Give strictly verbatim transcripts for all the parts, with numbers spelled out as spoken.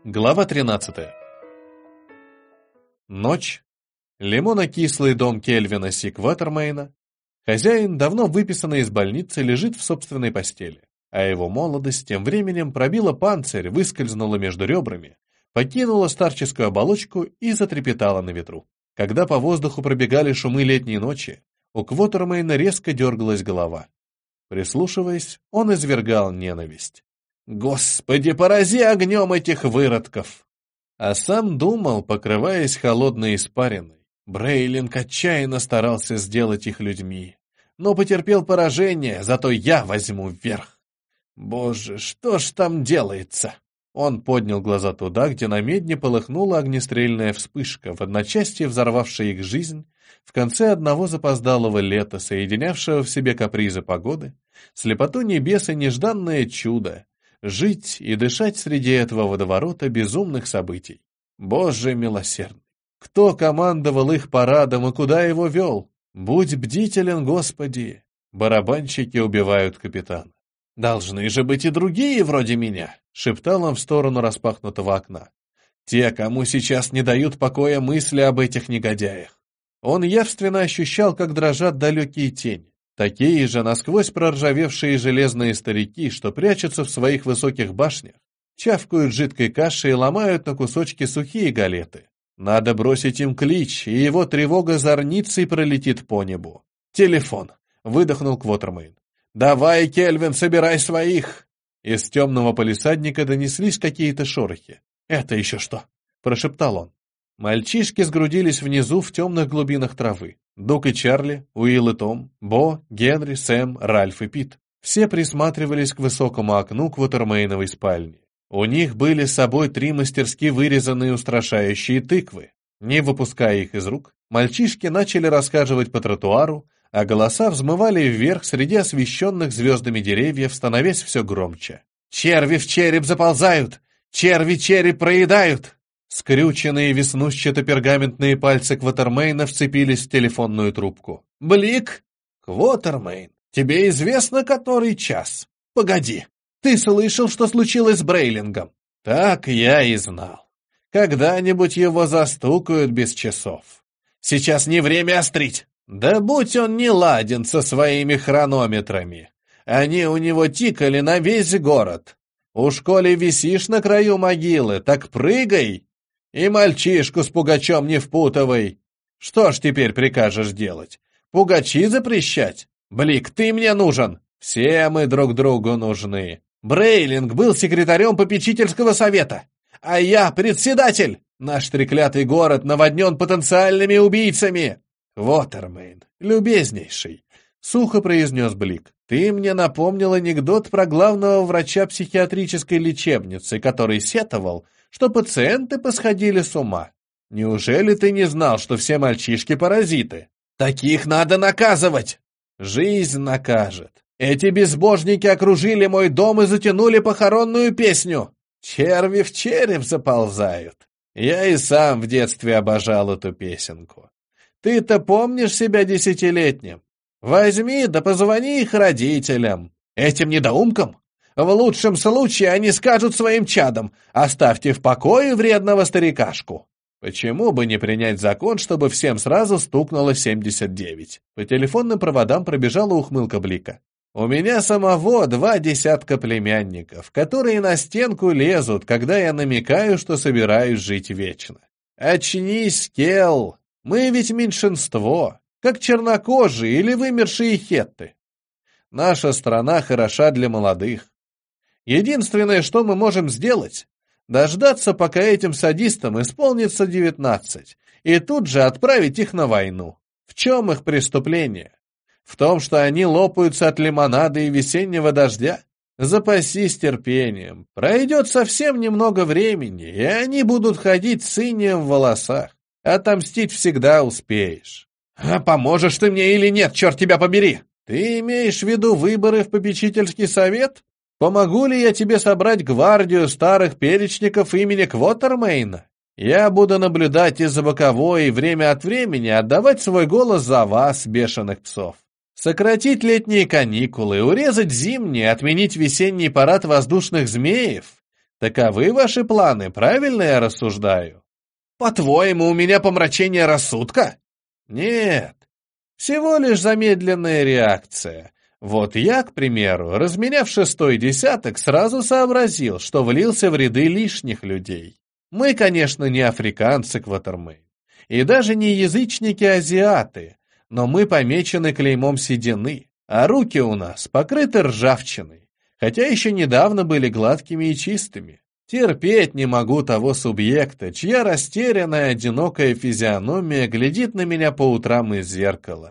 Глава тринадцатая. Ночь. Лимонно-кислый дом Кельвина Си Кватермейна. Хозяин, давно выписанный из больницы, лежит в собственной постели, а его молодость тем временем пробила панцирь, выскользнула между ребрами, покинула старческую оболочку и затрепетала на ветру. Когда по воздуху пробегали шумы летней ночи, у Кватермейна резко дергалась голова. Прислушиваясь, он извергал ненависть. «Господи, порази огнем этих выродков!» А сам думал, покрываясь холодной испариной. Брейлинг отчаянно старался сделать их людьми, но потерпел поражение, зато я возьму вверх. Боже, что ж там делается? Он поднял глаза туда, где на медне полыхнула огнестрельная вспышка, в одночасье взорвавшая их жизнь, в конце одного запоздалого лета, соединявшего в себе капризы погоды, слепоту небес и нежданное чудо, жить и дышать среди этого водоворота безумных событий. Боже милосердный! Кто командовал их парадом и куда его вел? Будь бдителен, Господи! Барабанщики убивают капитана. Должны же быть и другие вроде меня, шептал он в сторону распахнутого окна. Те, кому сейчас не дают покоя мысли об этих негодяях. Он явственно ощущал, как дрожат далекие тени. Такие же насквозь проржавевшие железные старики, что прячутся в своих высоких башнях, чавкают жидкой кашей и ломают на кусочки сухие галеты. Надо бросить им клич, и его тревога зорницей пролетит по небу. «Телефон!» — выдохнул Кватермейн. «Давай, Кельвин, собирай своих!» Из темного палисадника донеслись какие-то шорохи. «Это еще что?» — прошептал он. Мальчишки сгрудились внизу в темных глубинах травы. Дук и Чарли, Уилл и Том, Бо, Генри, Сэм, Ральф и Пит. Все присматривались к высокому окну Кватермейновой спальни. У них были с собой три мастерски вырезанные устрашающие тыквы. Не выпуская их из рук, мальчишки начали расхаживать по тротуару, а голоса взмывали вверх среди освещенных звездами деревьев, становясь все громче. «Черви в череп заползают! Черви череп проедают!» Скрюченные веснущато-пергаментные пальцы Кватермейна вцепились в телефонную трубку. «Блик? Кватермейн, тебе известно, который час? Погоди, ты слышал, что случилось с Брейлингом?» «Так я и знал. Когда-нибудь его застукают без часов. Сейчас не время острить. Да будь он не ладен со своими хронометрами. Они у него тикали на весь город. Уж коли висишь на краю могилы, так прыгай!» И мальчишку с пугачом не впутывай. Что ж теперь прикажешь делать? Пугачи запрещать? Блик, ты мне нужен. Все мы друг другу нужны. Брейлинг был секретарем попечительского совета, а я председатель. Наш треклятый город наводнен потенциальными убийцами. Кватермейн, любезнейший, сухо произнес Блик. Ты мне напомнил анекдот про главного врача психиатрической лечебницы, который сетовал, что пациенты посходили с ума. Неужели ты не знал, что все мальчишки паразиты? Таких надо наказывать. Жизнь накажет. Эти безбожники окружили мой дом и затянули похоронную песню. Черви в череп заползают. Я и сам в детстве обожал эту песенку. Ты-то помнишь себя десятилетним? Возьми да позвони их родителям. Этим недоумкам? В лучшем случае они скажут своим чадам: оставьте в покое вредного старикашку. Почему бы не принять закон, чтобы всем сразу стукнуло семьдесят девять? По телефонным проводам пробежала ухмылка Блика. У меня самого два десятка племянников, которые на стенку лезут, когда я намекаю, что собираюсь жить вечно. Очнись, Келл, мы ведь меньшинство, как чернокожие или вымершие хетты. Наша страна хороша для молодых. Единственное, что мы можем сделать, дождаться, пока этим садистам исполнится девятнадцать, и тут же отправить их на войну. В чем их преступление? В том, что они лопаются от лимонада и весеннего дождя? Запасись терпением. Пройдет совсем немного времени, и они будут ходить с инеем в волосах. Отомстить всегда успеешь. А поможешь ты мне или нет, черт тебя побери? Ты имеешь в виду выборы в попечительский совет? Помогу ли я тебе собрать гвардию старых перечников имени Кватермейна? Я буду наблюдать из-за боковой и время от времени отдавать свой голос за вас, бешеных псов. Сократить летние каникулы, урезать зимние, отменить весенний парад воздушных змеев. Таковы ваши планы, правильно я рассуждаю? По-твоему, у меня помрачение рассудка? Нет, всего лишь замедленная реакция. Вот я, к примеру, разменяв шестой десяток, сразу сообразил, что влился в ряды лишних людей. Мы, конечно, не африканцы, Кватермейн, и даже не язычники-азиаты, но мы помечены клеймом седины, а руки у нас покрыты ржавчиной, хотя еще недавно были гладкими и чистыми. Терпеть не могу того субъекта, чья растерянная, одинокая физиономия глядит на меня по утрам из зеркала.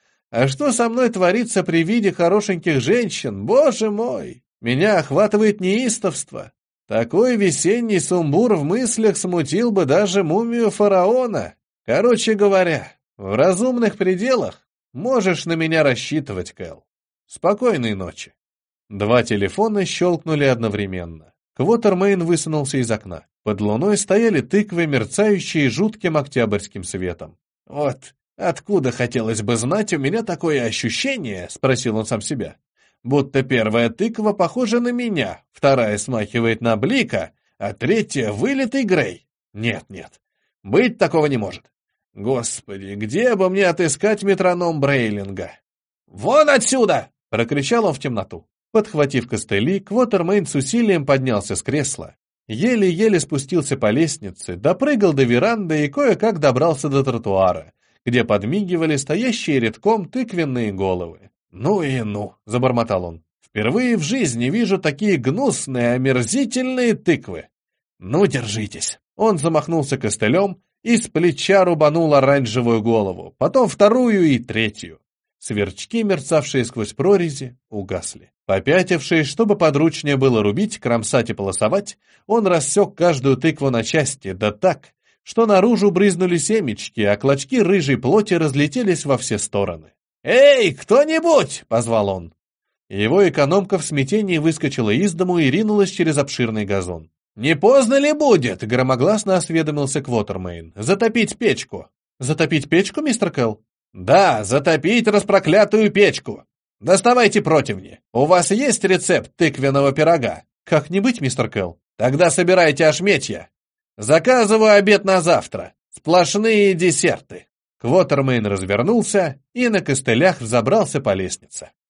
А что со мной творится при виде хорошеньких женщин, боже мой! Меня охватывает неистовство. Такой весенний сумбур в мыслях смутил бы даже мумию фараона. Короче говоря, в разумных пределах можешь на меня рассчитывать, Кэл. Спокойной ночи. Два телефона щелкнули одновременно. Квотермейн высунулся из окна. Под луной стояли тыквы, мерцающие жутким октябрьским светом. «Вот откуда, хотелось бы знать, у меня такое ощущение?» — спросил он сам себя. «Будто первая тыква похожа на меня, вторая смахивает на Блика, а третья — вылитый Грей. Нет, нет, быть такого не может. Господи, где бы мне отыскать метроном Брейлинга?» «Вон отсюда!» — прокричал он в темноту. Подхватив костыли, Квотермейн с усилием поднялся с кресла, еле-еле спустился по лестнице, допрыгал до веранды и кое-как добрался до тротуара, где подмигивали стоящие редком тыквенные головы. «Ну и ну!» — забормотал он. «Впервые в жизни вижу такие гнусные, омерзительные тыквы! Ну, держитесь!» Он замахнулся костылем и с плеча рубанул оранжевую голову, потом вторую и третью. Сверчки, мерцавшие сквозь прорези, угасли. Попятившись, чтобы подручнее было рубить, кромсать и полосовать, он рассек каждую тыкву на части, да так, что наружу брызнули семечки, а клочки рыжей плоти разлетелись во все стороны. «Эй, кто-нибудь!» — позвал он. Его экономка в смятении выскочила из дому и ринулась через обширный газон. «Не поздно ли будет?» — громогласно осведомился Квотермейн. «Затопить печку». «Затопить печку, мистер Кэл?» «Да, затопить распроклятую печку. Доставайте противни. У вас есть рецепт тыквенного пирога?» «Как не быть, мистер Кэл?» «Тогда собирайте ошметья. Заказываю обед на завтра. Сплошные десерты». Квотермейн развернулся и на костылях взобрался по лестнице.